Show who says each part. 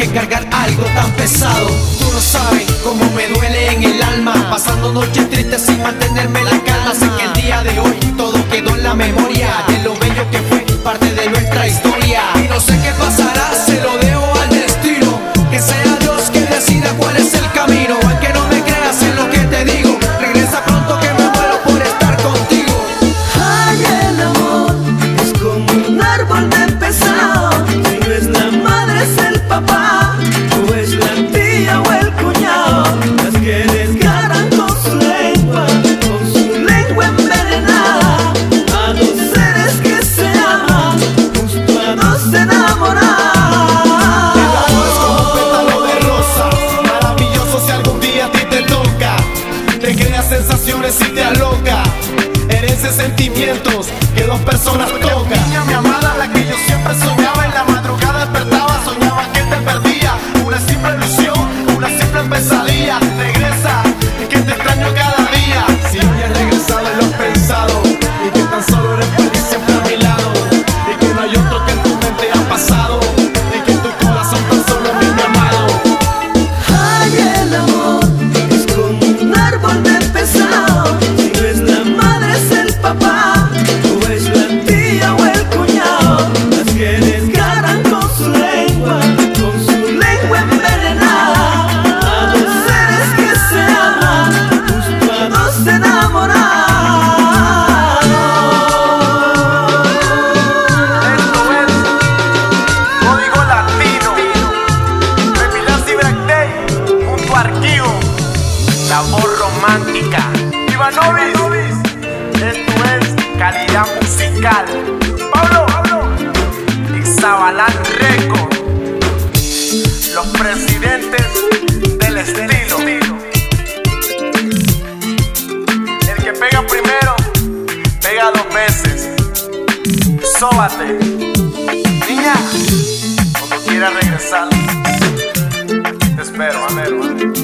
Speaker 1: que cargar algo tan pesado. Tú no sabes cómo me duele en el alma, pasando noches tristes sin mantenerme la calma. Sé que el día de hoy todo quedó en la memoria de lo bello que fue parte de nuestra historia. Y no sé qué pasará, se lo dejo al destino, que sea Dios que decida cuál es el camino. Aunque no me creas en lo que te digo, regresa pronto que me muero por estar contigo.
Speaker 2: Ay, el amor es como un árbol de pesado. Si no es la madre es el papá, o es la tía o el cuñado, las que desgarran con su lengua envenenada a dos seres que se aman, justo a dos enamorados.
Speaker 3: El amor es como un pétalo de rosa, maravilloso si algún día a ti te toca. Te crea sensaciones y te aloca, herencia sentimientos que dos personas tocan. Niña, mi amada, la que yo siempre soñaba, en la madrugada despertaba, soñaba que te perdía. Una simple ilusión, una simple pesadilla. Regresa, que te extraño cada día. Si hoy has regresado y lo has pensado, y que tan solo eres feliz siempre a mi lado, y que no hay otro que en tu mente ha pasado, y que en tu corazón tan solo es mi amado.
Speaker 2: Ay, el amor es como un árbol de pesado. Si no es la madre es el papá, o es la tía o el cuñado, las que desgarran con su lengua envenenada a dos seres que se aman, justo a dos enamorados.
Speaker 3: Esto es Código Latino, Remilance y Black Day, junto a Arquivo, la voz romántica, Ivanovis. Esto es calidad musical, Pablo y Zabalán Record, los presidentes del estilo. El que pega primero, pega dos veces. Sóbate, niña, cuando quieras regresar. Te espero, amero.